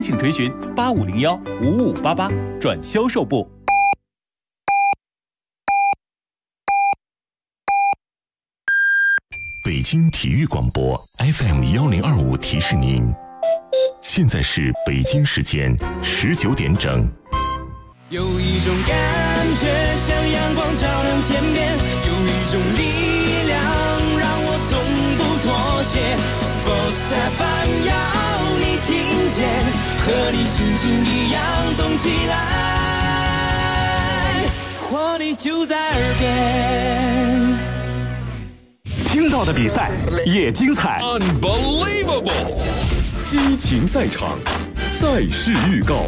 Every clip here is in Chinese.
请垂询8501-5588转销售部。 北京体育广播 FM1025提示您，现在是北京时间19点整。 有一种感觉像阳光照亮天边，有一种力量让我从不妥协。Sports FM 要你听见，和你心情一样动起来，活力就在耳边。 听到的比赛也精彩 Unbelievable 激情赛场，赛事预告。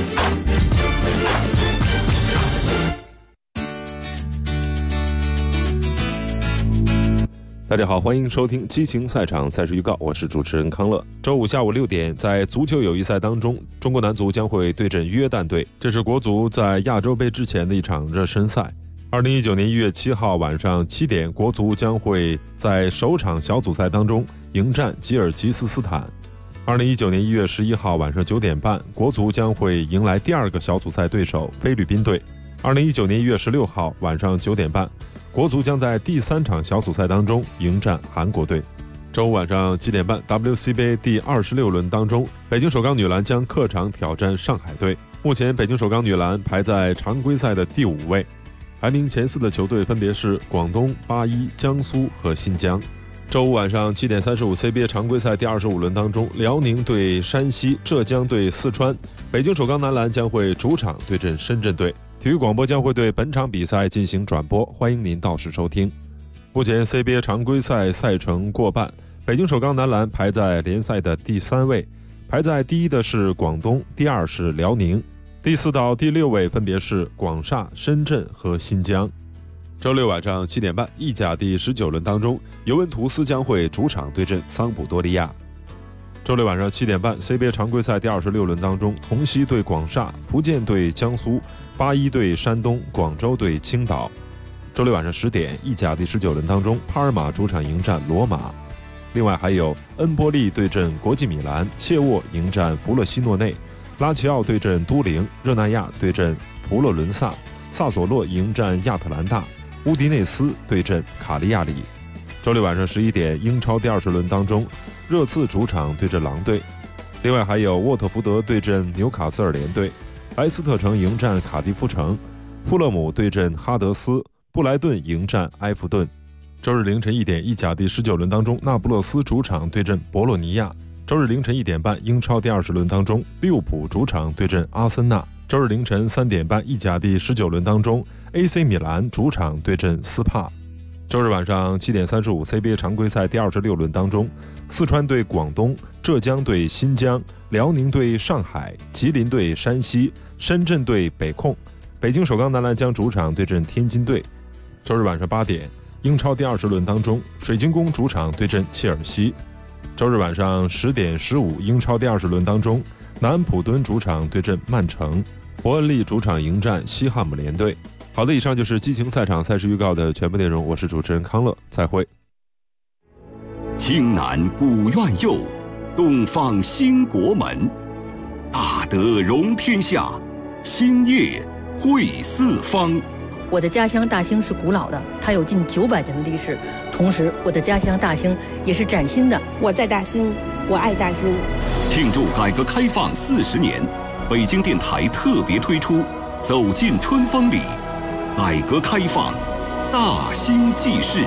大家好，欢迎收听激情赛场赛事预告，我是主持人康乐。周五下午6点，在足球友谊赛当中，中国男足将会对阵约旦队，这是国足在亚洲杯之前的一场热身赛。2019年1月7号晚上7点，国足将会在首场小组赛当中迎战吉尔吉斯斯坦。2019年1月11号晚上9点半，国足将会迎来第二个小组赛对手菲律宾队。2019年1月16号晚上9点半，国足将在第3场小组赛当中迎战韩国队。周五晚上7点半 ，WCBA 第26轮当中，北京首钢女篮将客场挑战上海队。目前北京首钢女篮排在常规赛的第5位，排名前4的球队分别是广东、81、江苏和新疆。周五晚上7点35 CBA 常规赛第25轮当中，辽宁对山西，浙江对四川。北京首钢男篮将会主场对阵深圳队。体育广播将会对本场比赛进行转播，欢迎您到时收听。目前 CBA 常规赛赛程过半，北京首钢男篮排在联赛的第3位，排在第1的是广东，第2是辽宁，第4到第6位分别是广厦、深圳和新疆。周六晚上7点半，意甲第19轮当中，尤文图斯将会主场对阵桑普多利亚。周六晚上7点半 ，CBA 常规赛第26轮当中，同曦对广厦，福建对江苏，81对山东，广州对青岛。周六晚上10点，意甲第19轮当中，帕尔马主场迎战罗马。另外还有恩波利对阵国际米兰，切沃迎战弗勒西诺内，拉齐奥对阵都灵，热那亚对阵普洛伦萨，萨索洛迎战亚特兰大，乌迪内斯对阵卡利亚里。周六晚上11点，英超第20轮当中，热刺主场对阵狼队。另外还有沃特福德对阵纽卡斯尔联队，莱斯特城迎战卡迪夫城，富勒姆对阵哈德斯，布莱顿迎战埃弗顿。周日凌晨1点，意甲第19轮当中，那不勒斯主场对阵博洛尼亚。周日凌晨1点半，英超第20轮当中，利物浦主场对阵阿森纳。周日凌晨3点半，意甲第19轮当中 ，AC 米兰主场对阵斯帕。周日晚上7点35 ，CBA 常规赛第26轮当中，四川对广东，浙江对新疆，辽宁对上海，吉林对山西，深圳对北控。北京首钢男篮将主场对阵天津队。周日晚上8点，英超第20轮当中，水晶宫主场对阵切尔西。周日晚上10点15，英超第20轮当中，南安普敦主场对阵曼城，伯恩利主场迎战西汉姆联队。好的，以上就是激情赛场赛事预告的全部内容，我是主持人康乐，再会。 青南古院右，东方兴国门，大德容天下，兴业汇四方。 我的家乡大兴是古老的，它有近900年的历史，同时我的家乡大兴也是崭新的。 我在大兴，我爱大兴。 庆祝改革开放40年，北京电台特别推出走进春风里，改革开放大兴纪事。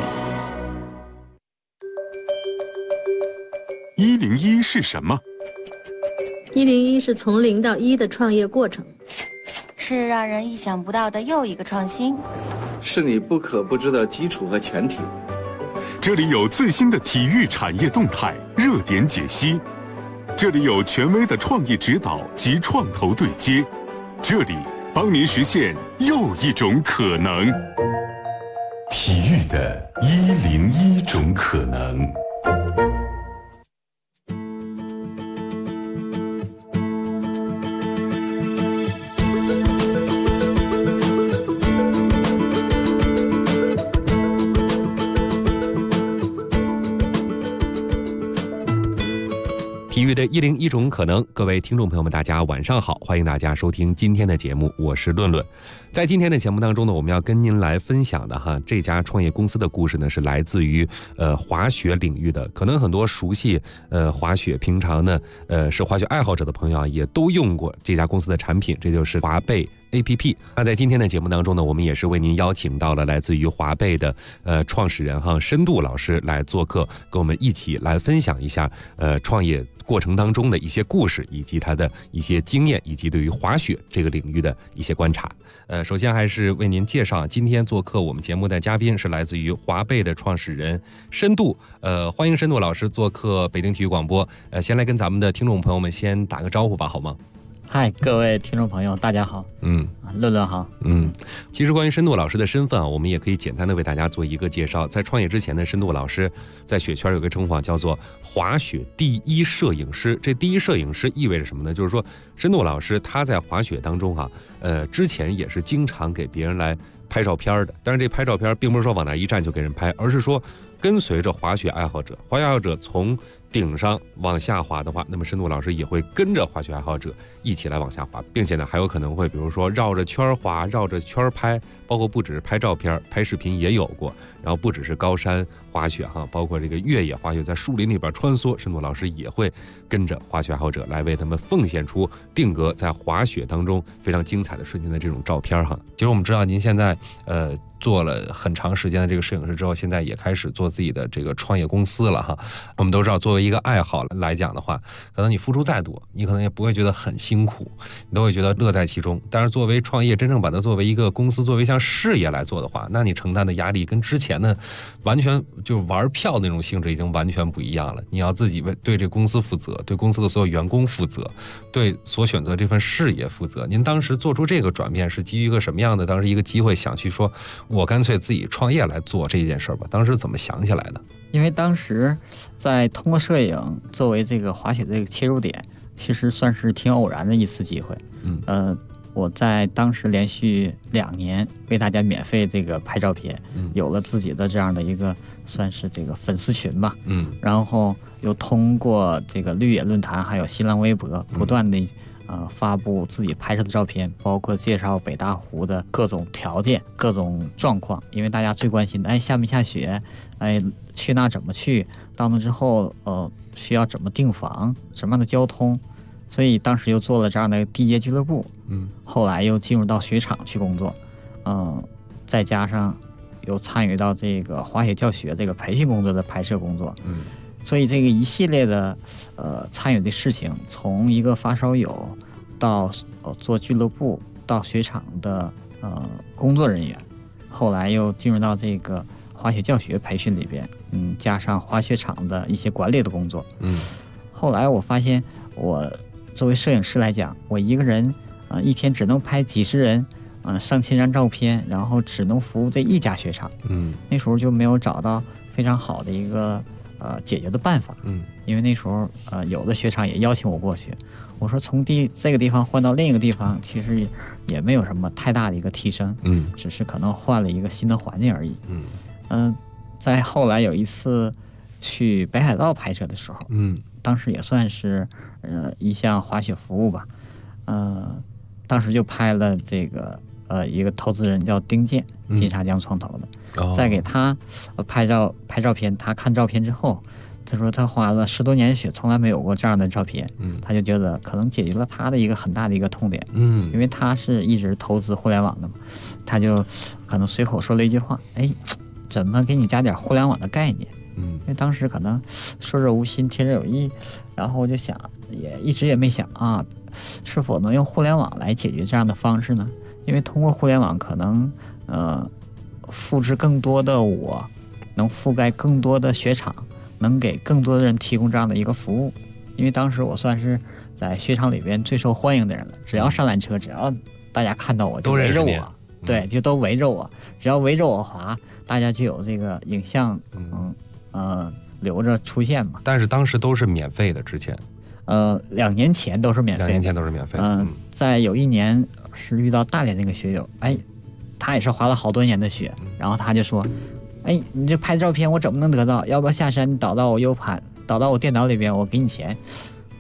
101是什么 ？101是从0到1的创业过程， 是让人意想不到的又一个创新， 是你不可不知的基础和前提。 这里有最新的体育产业动态、热点解析，这里有权威的创意指导及创投对接，这里帮您实现又一种可能。 体育的101种可能。 体育育的101种可能，各位听众朋友们，大家晚上好，欢迎大家收听今天的节目，我是论论。在今天的节目当中呢，我们要跟您来分享的这家创业公司的故事呢，是来自于滑雪领域的。可能很多熟悉滑雪，平常呢是滑雪爱好者的朋友也都用过这家公司的产品，这就是滑贝APP。 那在今天的节目当中呢，我们也是为您邀请到了来自于滑贝的创始人深度老师来做客，跟我们一起来分享一下创业过程当中的一些故事，以及他的一些经验，以及对于滑雪这个领域的一些观察。首先还是为您介绍，今天做客我们节目的嘉宾是来自于滑贝的创始人深度。欢迎深度老师做客北京体育广播。先来跟咱们的听众朋友们先打个招呼吧，好吗？ 嗨，各位听众朋友，大家好。论论好。 其实关于深度老师的身份我们也可以简单的为大家做一个介绍。在创业之前呢，深度老师在雪圈有个称呼叫做滑雪第一摄影师。这第一摄影师意味着什么呢？就是说深度老师他在滑雪当中之前也是经常给别人来拍照片的。但是这拍照片并不是说往那一站就给人拍，而是说跟随着滑雪爱好者从顶上往下滑的话，那么深度老师也会跟着滑雪爱好者一起来往下滑，并且呢还有可能会比如说绕着圈滑，绕着圈拍，包括不只是拍照片，拍视频也有过。然后不只是高山滑雪包括这个越野滑雪，在树林里边穿梭，深度老师也会跟着滑雪爱好者来为他们奉献出定格在滑雪当中非常精彩的瞬间的这种照片其实我们知道您现在做了很长时间的这个摄影师之后，现在也开始做自己的这个创业公司了我们都知道，作为一个爱好来讲的话，可能你付出再多，你可能也不会觉得很辛苦，你都会觉得乐在其中。但是作为创业，真正把它作为一个公司，作为像事业来做的话，那你承担的压力跟之前呢完全就是玩票那种性质已经完全不一样了。你要自己对这公司负责，对公司的所有员工负责，对所选择这份事业负责。您当时做出这个转变是基于一个什么样的当时一个机会，想去说我干脆自己创业来做这件事吧？当时怎么想起来的？ 因为当时在通过摄影作为这个滑雪的这个切入点，其实算是挺偶然的一次机会。我在当时连续2年为大家免费这个拍照片，有了自己的这样的一个算是这个粉丝群吧。然后又通过这个绿野论坛还有新浪微博不断的发布自己拍摄的照片，包括介绍北大湖的各种条件、各种状况。因为大家最关心的，下没下雪，去那怎么去，到那之后需要怎么订房，什么样的交通。所以当时又做了这样的地接俱乐部，后来又进入到雪场去工作，再加上又参与到这个滑雪教学这个培训工作的拍摄工作，所以这个一系列的参与的事情，从一个发烧友到做俱乐部，到雪场的工作人员，后来又进入到这个滑雪教学培训里边，加上滑雪场的一些管理的工作，后来我发现我作为摄影师来讲，我一个人一天只能拍几十人，上千张照片，然后只能服务这一家雪场。那时候就没有找到非常好的一个解决的办法。因为那时候有的雪场也邀请我过去，我说从这个地方换到另一个地方，其实也没有什么太大的一个提升，只是可能换了一个新的环境而已。在后来有一次去北海道拍摄的时候，当时也算是一项滑雪服务吧，当时就拍了这个一个投资人叫丁健，金沙江创投的，再给他拍照片，他看照片之后，他说他滑了10多年雪，从来没有过这样的照片，他就觉得可能解决了他的一个很大的一个痛点，因为他是一直投资互联网的嘛，他就可能随口说了一句话，怎么给你加点互联网的概念？因为当时可能说者无心，听者有意，然后我就想，也一直也没想是否能用互联网来解决这样的方式呢？因为通过互联网可能复制更多的我，能覆盖更多的雪场，能给更多的人提供这样的一个服务。因为当时我算是在雪场里边最受欢迎的人了，只要上缆车，只要大家看到我就围着我，对，就都围着我，只要围着我滑，大家就有这个影像留着出现嘛。 但是当时都是免费的，之前 2年前都是免费的，2 年前都是免费的。在有一年是遇到大连那个学友，他也是滑了好多年的雪，然后他就说，你这拍照片我怎么能得到？要不要下山导到我 U 盘，导到我电脑里边，我给你钱。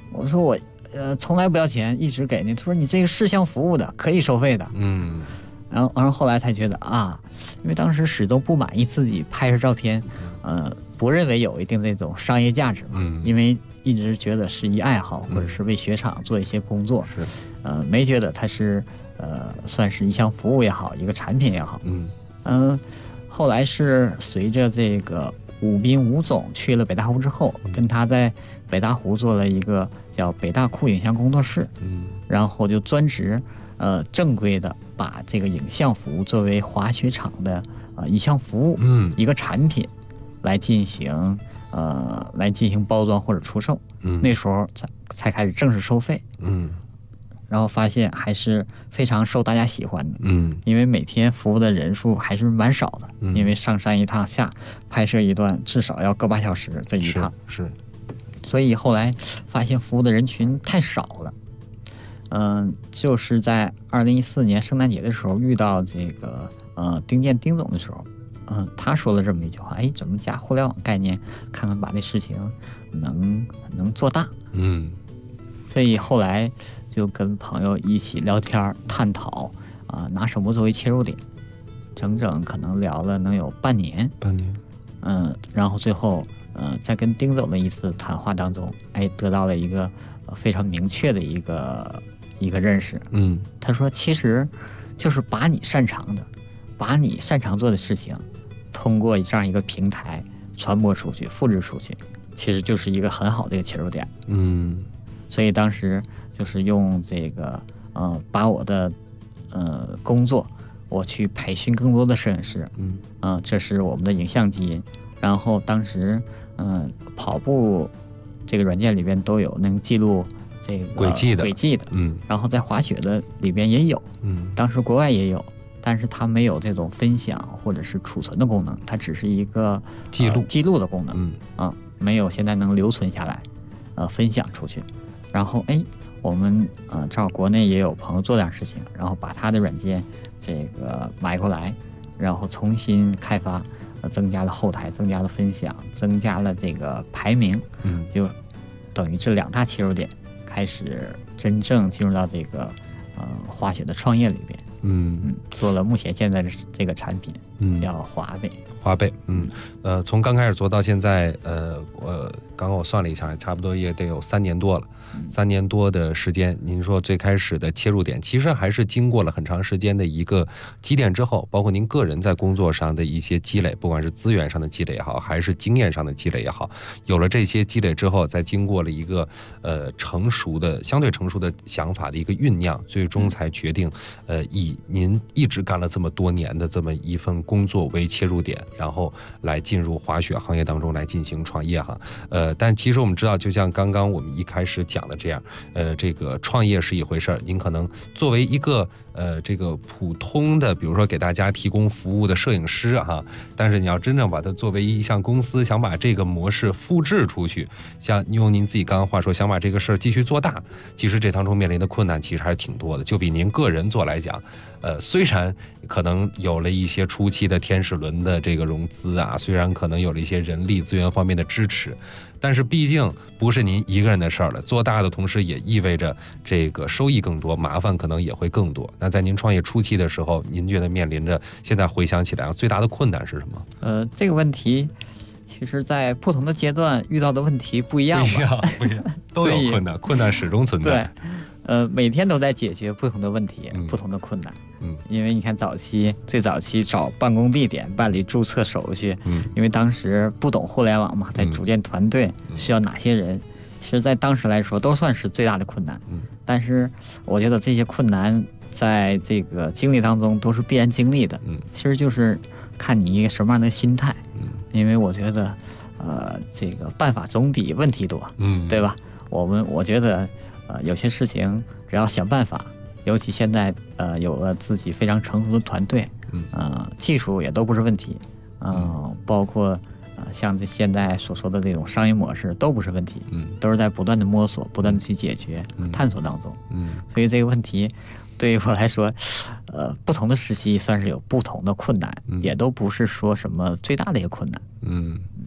我说我从来不要钱，一直给你。他说你这个是项服务的，可以收费的。然后后来才觉得啊，因为当时始终不满意自己拍摄照片，不认为有一定的那种商业价值嘛。因为一直觉得是一爱好，或者是为雪场做一些工作，没觉得它是算是一项服务也好，一个产品也好。后来是随着这个武斌吴总去了北大湖之后，跟他在北大湖做了一个叫北大库影像工作室，然后就专职正规的把这个影像服务作为滑雪场的一项服务，一个产品来进行包装或者出售。那时候才开始正式收费。然后发现还是非常受大家喜欢的。因为每天服务的人数还是蛮少的，因为上山一趟下拍摄一段至少要个8小时这一趟。 是。 所以后来发现服务的人群太少了。就是在2014年圣诞节的时候遇到这个丁健丁总的时候，他说了这么一句话：哎，怎么加互联网概念，看看把这事情能做大。所以后来就跟朋友一起聊天探讨拿什么作为切入点，整可能聊了能有半年。然后最后在跟丁总的一次谈话当中，得到了一个非常明确的一个认识。他说其实就是把你擅长做的事情，通过这样一个平台传播出去，复制出去，其实就是一个很好的一个切入点。所以当时就是用这个把我的工作，我去培训更多的摄影师。这是我们的影像基因。然后当时跑步这个软件里边都有能记录这个轨迹的。然后在滑雪的里边也有。当时国外也有，但是它没有这种分享或者是储存的功能，它只是一个记录的功能。没有现在能留存下来分享出去。然后我们正好国内也有朋友做这样事情，然后把他的软件这个买过来，然后重新开发，增加了后台，增加了分享，增加了这个排名。就等于这2大切入点开始真正进入到这个滑雪的创业里边。做了目前现在的这个产品，叫滑贝。 从刚开始做到现在，刚刚我算了一下，差不多也得有3年多了。3年多的时间，您说最开始的切入点，其实还是经过了很长时间的一个积淀之后，包括您个人在工作上的一些积累，不管是资源上的积累也好，还是经验上的积累也好，有了这些积累之后，再经过了一个相对成熟的想法的一个酝酿，最终才决定以您一直干了这么多年的这么一份工作为切入点，然后来进入滑雪行业当中来进行创业哈。但其实我们知道，就像刚刚我们一开始讲的这样，这个创业是一回事儿，您可能作为一个这个普通的，比如说给大家提供服务的摄影师哈，但是你要真正把它作为一项公司，想把这个模式复制出去，像用您自己刚刚话说，想把这个事儿继续做大，其实这当中面临的困难其实还是挺多的。就比您个人做来讲，虽然可能有了一些初期的天使轮的这个融资啊，虽然可能有了一些人力资源方面的支持，但是毕竟不是您一个人的事儿了。做大的同时也意味着这个收益更多，麻烦可能也会更多。那在您创业初期的时候，您觉得面临着现在回想起来最大的困难是什么？ 这个问题其实在不同的阶段遇到的问题不一样吧？ 不一样，都有困难，困难始终存在。 对，每天都在解决不同的问题，不同的困难。因为你看最早期找办公地点、办理注册手续，因为当时不懂互联网嘛，在组建团队需要哪些人，其实在当时来说都算是最大的困难。但是我觉得这些困难在这个经历当中都是必然经历的。其实就是看你一个什么样的心态。因为我觉得这个办法总比问题多，对吧？我觉得有些事情只要想办法，尤其现在有了自己非常成熟的团队，技术也都不是问题，包括像现在所说的这种商业模式都不是问题，都是在不断的摸索、不断的去解决、探索当中。所以这个问题对于我来说，不同的时期算是有不同的困难，也都不是说什么最大的一个困难。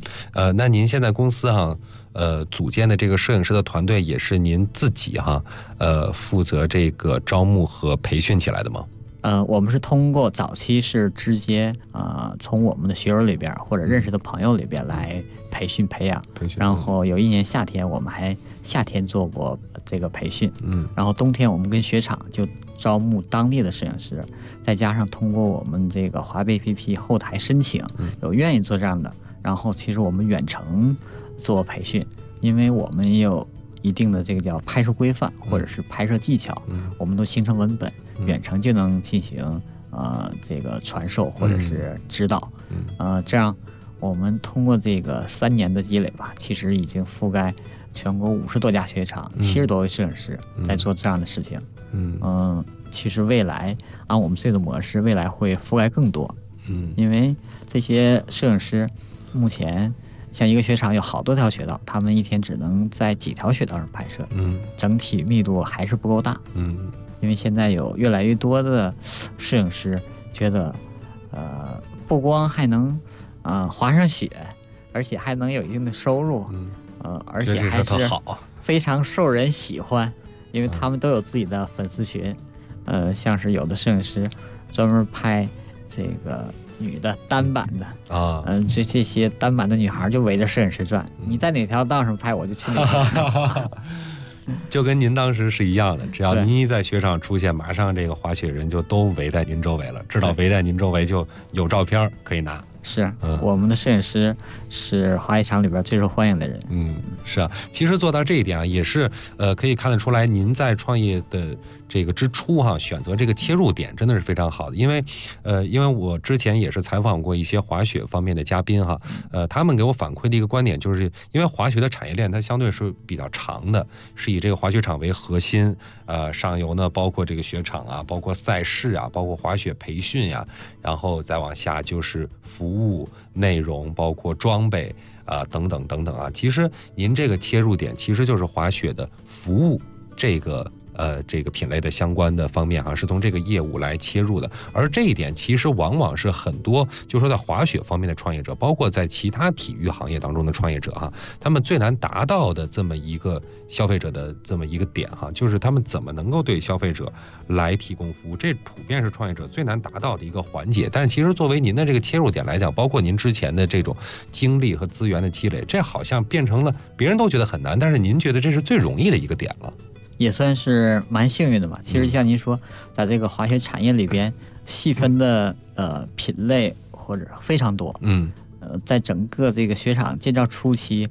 那您现在公司哈，组建的这个摄影师的团队也是您自己哈，负责这个招募和培训起来的吗？ 我们是通过早期是直接从我们的学友里边或者认识的朋友里边来培训培养，然后有一年夏天我们还夏天做过这个培训，然后冬天我们跟雪场就招募当地的摄影师，再加上通过我们这个华贝 APP 后台申请，有愿意做这样的，然后其实我们远程做培训，因为我们也有一定的这个叫拍摄规范或者是拍摄技巧，我们都形成文本，远程就能进行这个传授或者是指导，这样我们通过这个3年的积累吧，其实已经覆盖全国50多家雪场，70多位摄影师在做这样的事情。其实未来按我们这个模式，未来会覆盖更多。因为这些摄影师目前像一个雪场有好多条雪道，他们一天只能在几条雪道上拍摄，整体密度还是不够大。因为现在有越来越多的摄影师觉得，不光还能滑上雪，而且还能有一定的收入，而且还是非常受人喜欢，因为他们都有自己的粉丝群。像是有的摄影师专门拍这个女的单板的这些单板的女孩就围着摄影师转，你在哪条道上拍我就去哪条。 就跟您当时是一样的，只要您一在雪场出现，马上这个滑雪人就都围在您周围了，知道围在您周围就有照片可以拿。 是，我们的摄影师是滑雪场里边最受欢迎的人。 是啊，其实做到这一点啊，也是可以看得出来，您在创业的这个之初哈，选择这个切入点真的是非常好的。因为我之前也是采访过一些滑雪方面的嘉宾哈，他们给我反馈的一个观点就是，因为滑雪的产业链它相对是比较长的，是以这个滑雪场为核心，上游呢包括这个雪场啊，包括赛事啊，包括滑雪培训呀，然后再往下就是服务内容，包括装备等等等等啊。其实您这个切入点其实就是滑雪的服务这个品类的相关的方面是从这个业务来切入的。而这一点其实往往是很多就说在滑雪方面的创业者，包括在其他体育行业当中的创业者他们最难达到的这么一个消费者的这么一个点就是他们怎么能够对消费者来提供服务，这普遍是创业者最难达到的一个环节。但是其实作为您的这个切入点来讲，包括您之前的这种经历和资源的积累，这好像变成了别人都觉得很难，但是您觉得这是最容易的一个点了。 也算是蛮幸运的吧。其实像您说，在这个滑雪产业里边，细分的品类或者非常多。在整个这个雪场建造初期，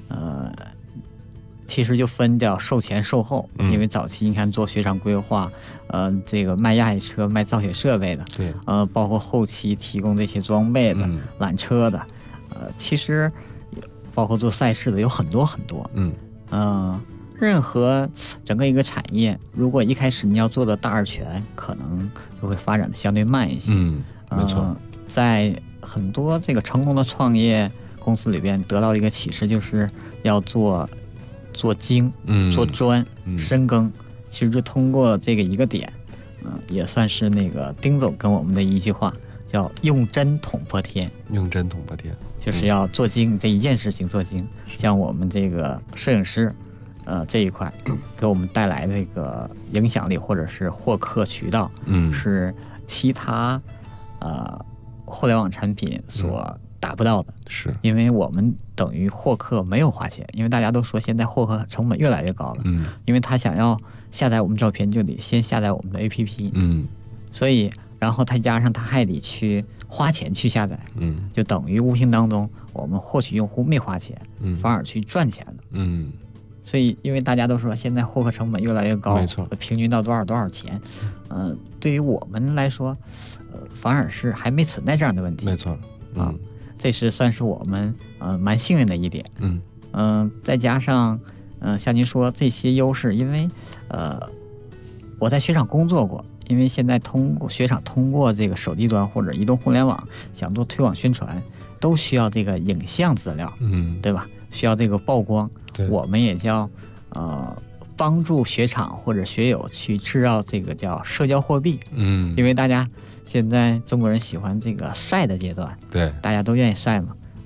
其实就分掉售前售后。因为早期你看做雪场规划，这个卖压雪车、卖造雪设备的， 对， 包括后期提供这些装备的、缆车的，其实包括做赛事的有很多很多。任何整个一个产业，如果一开始你要做的大而全，可能就会发展的相对慢一些。 没错。 在很多这个成功的创业公司里边，得到一个启示，就是要做精、做专、深耕。其实就通过这个一个点，也算是那个丁总跟我们的一句话，叫用针捅破天。 用针捅破天， 就是要做精，这一件事情做精。像我们这个摄影师。这一块给我们带来的这个影响力或者是获客渠道，是其他互联网产品所达不到的。 是因为我们等于获客没有花钱，因为大家都说现在获客成本越来越高了。因为他想要下载我们照片，就得先下载我们的 APP。所以然后再加上他还得去花钱去下载。就等于无形当中我们获取用户没花钱，反而去赚钱了。所以，因为大家都说现在获客成本越来越高， 没错， 平均到多少钱？对于我们来说，反而是还没存在这样的问题。 没错， 这是算是我们蛮幸运的一点。再加上像您说这些优势，因为我在雪场工作过，因为现在雪场通过这个手机端或者移动互联网想做推广宣传，都需要这个影像资料，对吧？需要这个曝光。我们也叫帮助雪场或者学友去制造这个叫社交货币。因为大家现在中国人喜欢这个晒的阶段， 对， 大家都愿意晒嘛。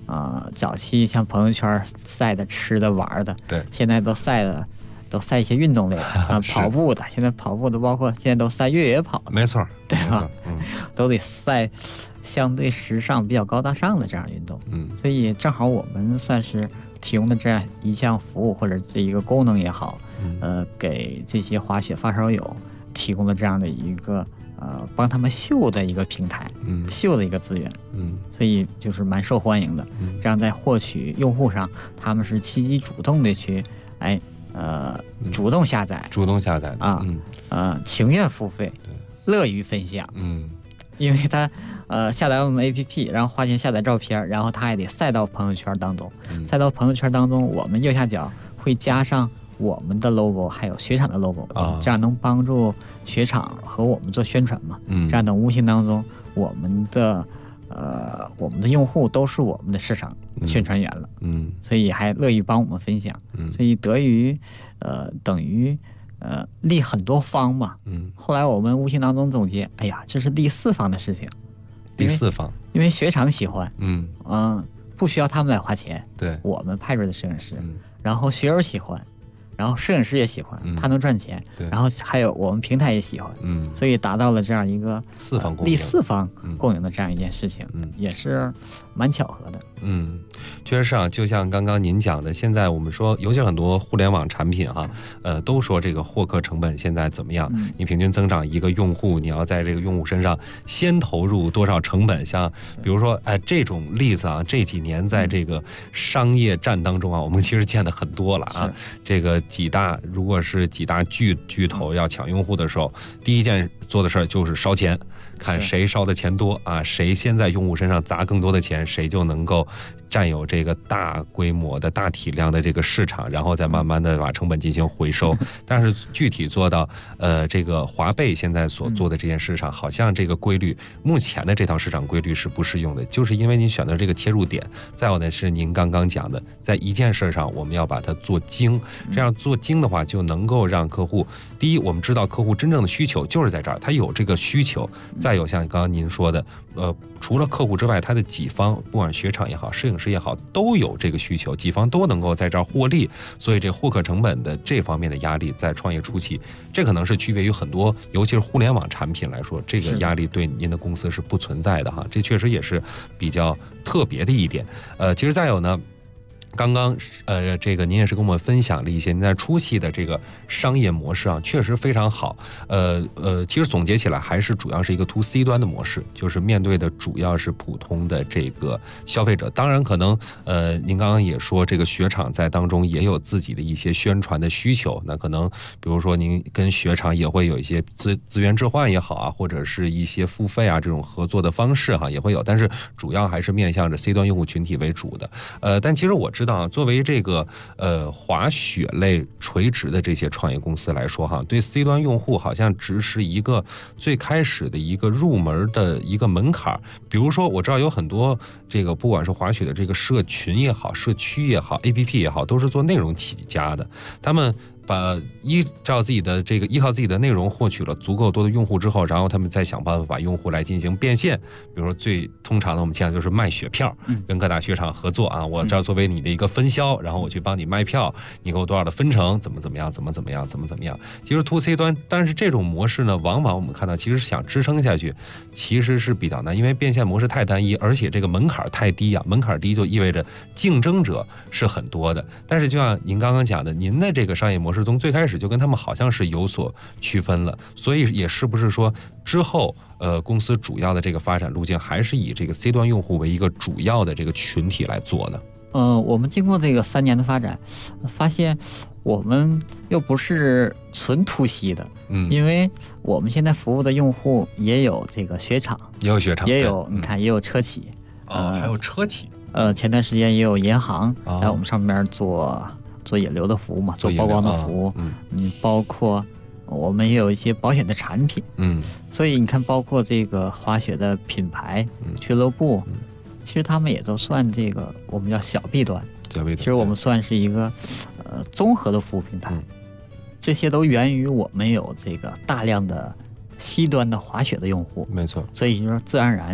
早期像朋友圈晒的吃的玩的， 对， 现在都晒一些运动类的跑步的，现在跑步的包括现在都晒越野跑的， 没错， 对吧？都得晒相对时尚比较高大上的这样运动。所以正好我们算是提供的这样一项服务或者这一个功能也好，给这些滑雪发烧友提供了这样的一个帮他们秀的一个平台，秀的一个资源，所以就是蛮受欢迎的。这样在获取用户上，他们是积极主动的去主动下载情愿付费，乐于分享。因为他下载我们 APP， 然后花钱下载照片，然后他还得晒到朋友圈当中。晒到朋友圈当中，我们右下角会加上我们的 logo， 还有雪场的 logo，这样能帮助雪场和我们做宣传嘛。这样等无形当中，我们的用户都是我们的市场宣传员了。所以还乐意帮我们分享。所以等于利很多方嘛。后来我们无形当中总结，哎呀，这是第四方的事情。 第四方， 因为雪场喜欢，不需要他们来花钱， 对， 我们派出的摄影师，然后学友喜欢，然后摄影师也喜欢，他能赚钱，然后还有我们平台也喜欢，所以达到了这样一个第四方共赢的这样一件事情，也是蛮巧合的。 确实啊，就像刚刚您讲的，现在我们说，尤其很多互联网产品都说这个获客成本现在怎么样？你平均增长一个用户，你要在这个用户身上先投入多少成本？像比如说，这种例子啊，这几年在这个商业战当中啊，我们其实见的很多了啊。这个如果是几大巨头要抢用户的时候，第一件做的事儿就是烧钱，看谁烧的钱多啊，谁先在用户身上砸更多的钱，谁就能够占有这个大规模的大体量的这个市场，然后再慢慢的把成本进行回收。但是具体做到这个华贝现在所做的这件事上，好像这个规律，目前的这套市场规律是不适用的，就是因为您选择这个切入点，再有呢是您刚刚讲的，在一件事上我们要把它做精，这样做精的话就能够让客户，第一，我们知道客户真正的需求就是在这儿，他有这个需求，再有像刚刚您说的，除了客户之外，他的几方，不管雪场也好，摄影师也好，都有这个需求，几方都能够在这儿获利，所以这获客成本的这方面的压力，在创业初期，这可能是区别于很多，尤其是互联网产品来说，这个压力对您的公司是不存在的哈，这确实也是比较特别的一点。其实再有呢，刚刚这个您也是跟我们分享了一些您在初期的这个商业模式啊，确实非常好。其实总结起来还是主要是一个 to C 端的模式，就是面对的主要是普通的这个消费者。当然可能您刚刚也说这个雪场在当中也有自己的一些宣传的需求，那可能比如说您跟雪场也会有一些资源置换也好啊，或者是一些付费啊这种合作的方式哈也会有，但是主要还是面向着 C 端用户群体为主的。但其实我知道啊，作为这个滑雪类垂直的这些创业公司来说哈，对 C 端用户好像只是一个最开始的一个入门的一个门槛。比如说我知道有很多这个不管是滑雪的这个社群也好，社区也好， APP 也好，都是做内容起家的，他们依靠自己的内容获取了足够多的用户之后，然后他们再想办法把用户来进行变现。比如说最通常的我们见的就是卖雪票，跟各大雪场合作啊，我这作为你的一个分销，然后我去帮你卖票，你给我多少的分成，怎么样。其实 to C 端，但是这种模式呢，往往我们看到其实想支撑下去其实是比较难，因为变现模式太单一，而且这个门槛太低啊，门槛低就意味着竞争者是很多的。但是就像您刚刚讲的，您的这个商业模式从最开始就跟他们好像是有所区分了，所以也是不是说之后公司主要的这个发展路径还是以这个 C 端用户为一个主要的这个群体来做的？ 我们经过这个3年的发展，发现我们又不是纯to C的，因为我们现在服务的用户也有这个雪场， 也有雪场， 也有你看也有车企， 还有车企， 前段时间也有银行在我们上面做引流的服务嘛，做曝光的服务，包括我们也有一些保险的产品，所以你看，包括这个滑雪的品牌俱乐部，其实他们也都算这个我们叫小 B 端，其实我们算是一个综合的服务平台，这些都源于我们有这个大量的C 端的滑雪的用户， 没错， 所以就说自然而然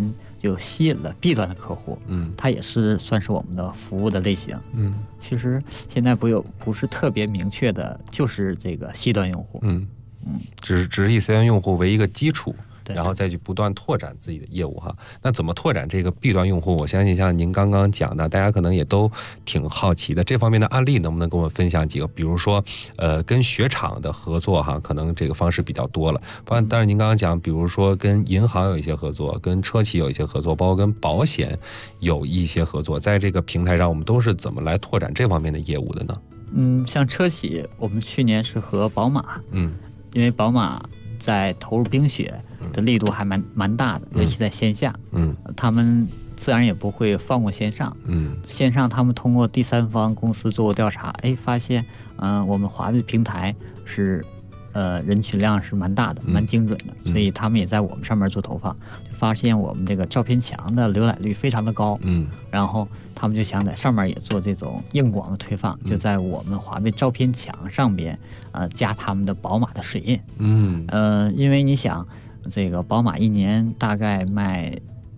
就吸引了 B 端的客户，它也是算是我们的服务的类型。其实现在不是特别明确的，就是这个 C 端用户， 只是以 C 端用户为一个基础。然后再去不断拓展自己的业务哈。那怎么拓展这个 B 端用户？我相信像您刚刚讲的，大家可能也都挺好奇的。这方面的案例能不能跟我们分享几个？比如说，跟雪场的合作哈，可能这个方式比较多了。当然您刚刚讲，比如说跟银行有一些合作，跟车企有一些合作，包括跟保险有一些合作，在这个平台上，我们都是怎么来拓展这方面的业务的呢？ 像车企，我们去年是和宝马，因为宝马在投入冰雪的力度还蛮大的，尤其在线下，他们自然也不会放过线上，线上他们通过第三方公司做过调查，发现，我们华为平台是，人群量是蛮大的，蛮精准的，所以他们也在我们上面做投放，就发现我们这个照片墙的浏览率非常的高，然后他们就想在上面也做这种硬广的推放，就在我们华为照片墙上边，加他们的宝马的水印，因为你想。这个宝马一年大概卖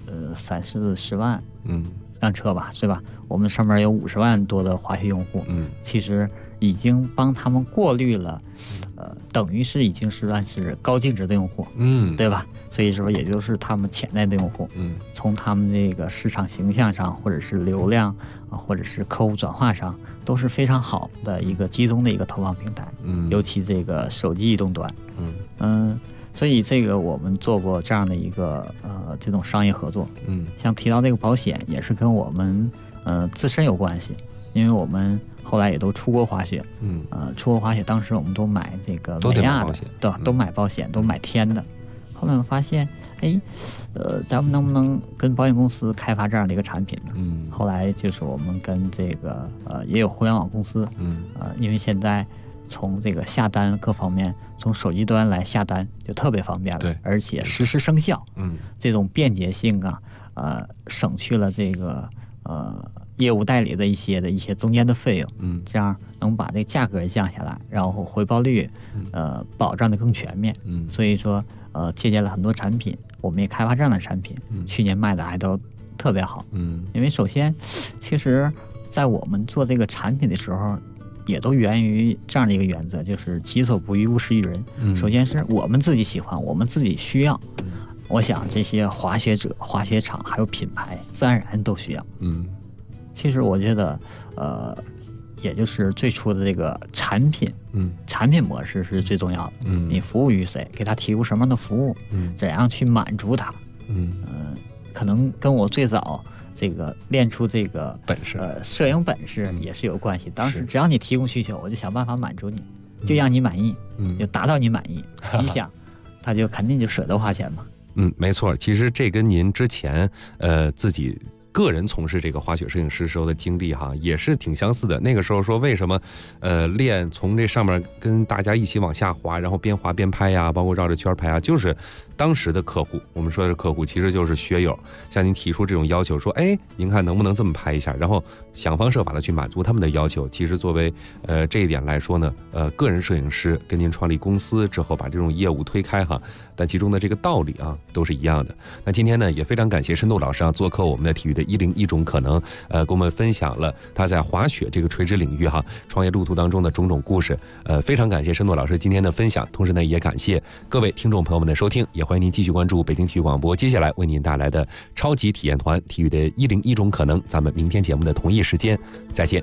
30-40万辆车吧，是吧？我们上面有50万多的滑雪用户，其实已经帮他们过滤了，等于是已经是算是高净值的用户，对吧？所以说也就是他们潜在的用户，从他们这个市场形象上，或者是流量或者是客户转化上，都是非常好的一个集中的一个投放平台，尤其这个手机移动端，所以这个我们做过这样的一个这种商业合作，像提到这个保险也是跟我们自身有关系，因为我们后来也都出国滑雪，出国滑雪当时我们都买这个美亚的，对，都买保险，都买天的。后来我发现，咱们能不能跟保险公司开发这样的一个产品呢？后来就是我们跟这个也有互联网公司，因为现在从这个下单各方面，从手机端来下单就特别方便了，对，而且实时生效，这种便捷性啊，省去了这个业务代理的一些中间的费用，这样能把这个价格降下来，然后回报率保障的更全面，所以说借鉴了很多产品，我们也开发这样的产品，去年卖的还都特别好，因为首先其实在我们做这个产品的时候，也都源于这样的一个原则，就是己所不欲，勿施于人。首先是我们自己喜欢，我们自己需要。我想这些滑雪者、滑雪场还有品牌，自然而然都需要。其实我觉得，也就是最初的这个产品，产品模式是最重要的。你服务于谁，给他提供什么样的服务，怎样去满足他，可能跟我最早这个练出这个本事， 摄影本事也是有关系。当时只要你提供需求，我就想办法满足你，就让你满意，就达到你满意。你想，他就肯定就舍得花钱嘛。 没错，其实这跟您之前自己个人从事这个滑雪摄影师时候的经历哈，也是挺相似的。那个时候说为什么练从这上面跟大家一起往下滑，然后边滑边拍呀，包括绕着圈拍啊，就是当时的客户，我们说的客户其实就是学友，向您提出这种要求，说您看能不能这么拍一下，然后想方设法的去满足他们的要求。其实作为这一点来说呢，个人摄影师跟您创立公司之后把这种业务推开哈，但其中的这个道理啊都是一样的。那今天呢也非常感谢申度老师做客我们的体育的101种可能，跟我们分享了他在滑雪这个垂直领域创业路途当中的种种故事。非常感谢申度老师今天的分享，同时呢也感谢各位听众朋友们的收听，也欢迎您继续关注北京体育广播接下来为您带来的超级体验团体育的101种可能。咱们明天节目的同一时间再见。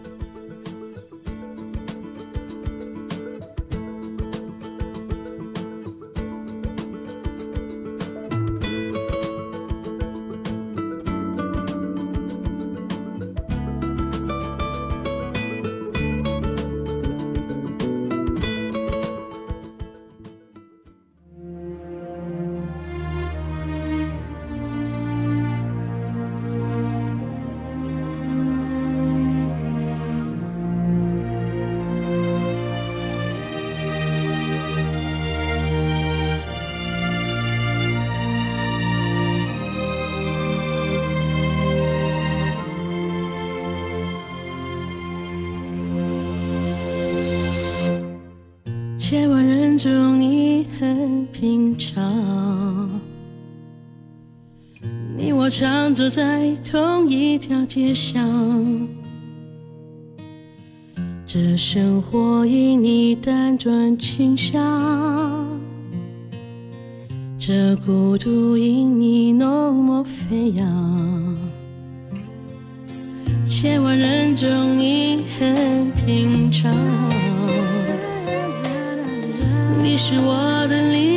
千万人中你很平常，你我我常走在同一条街上，这生活因你辗转倾向，这孤独因你浓墨飞扬，千万人中你很平常，你是我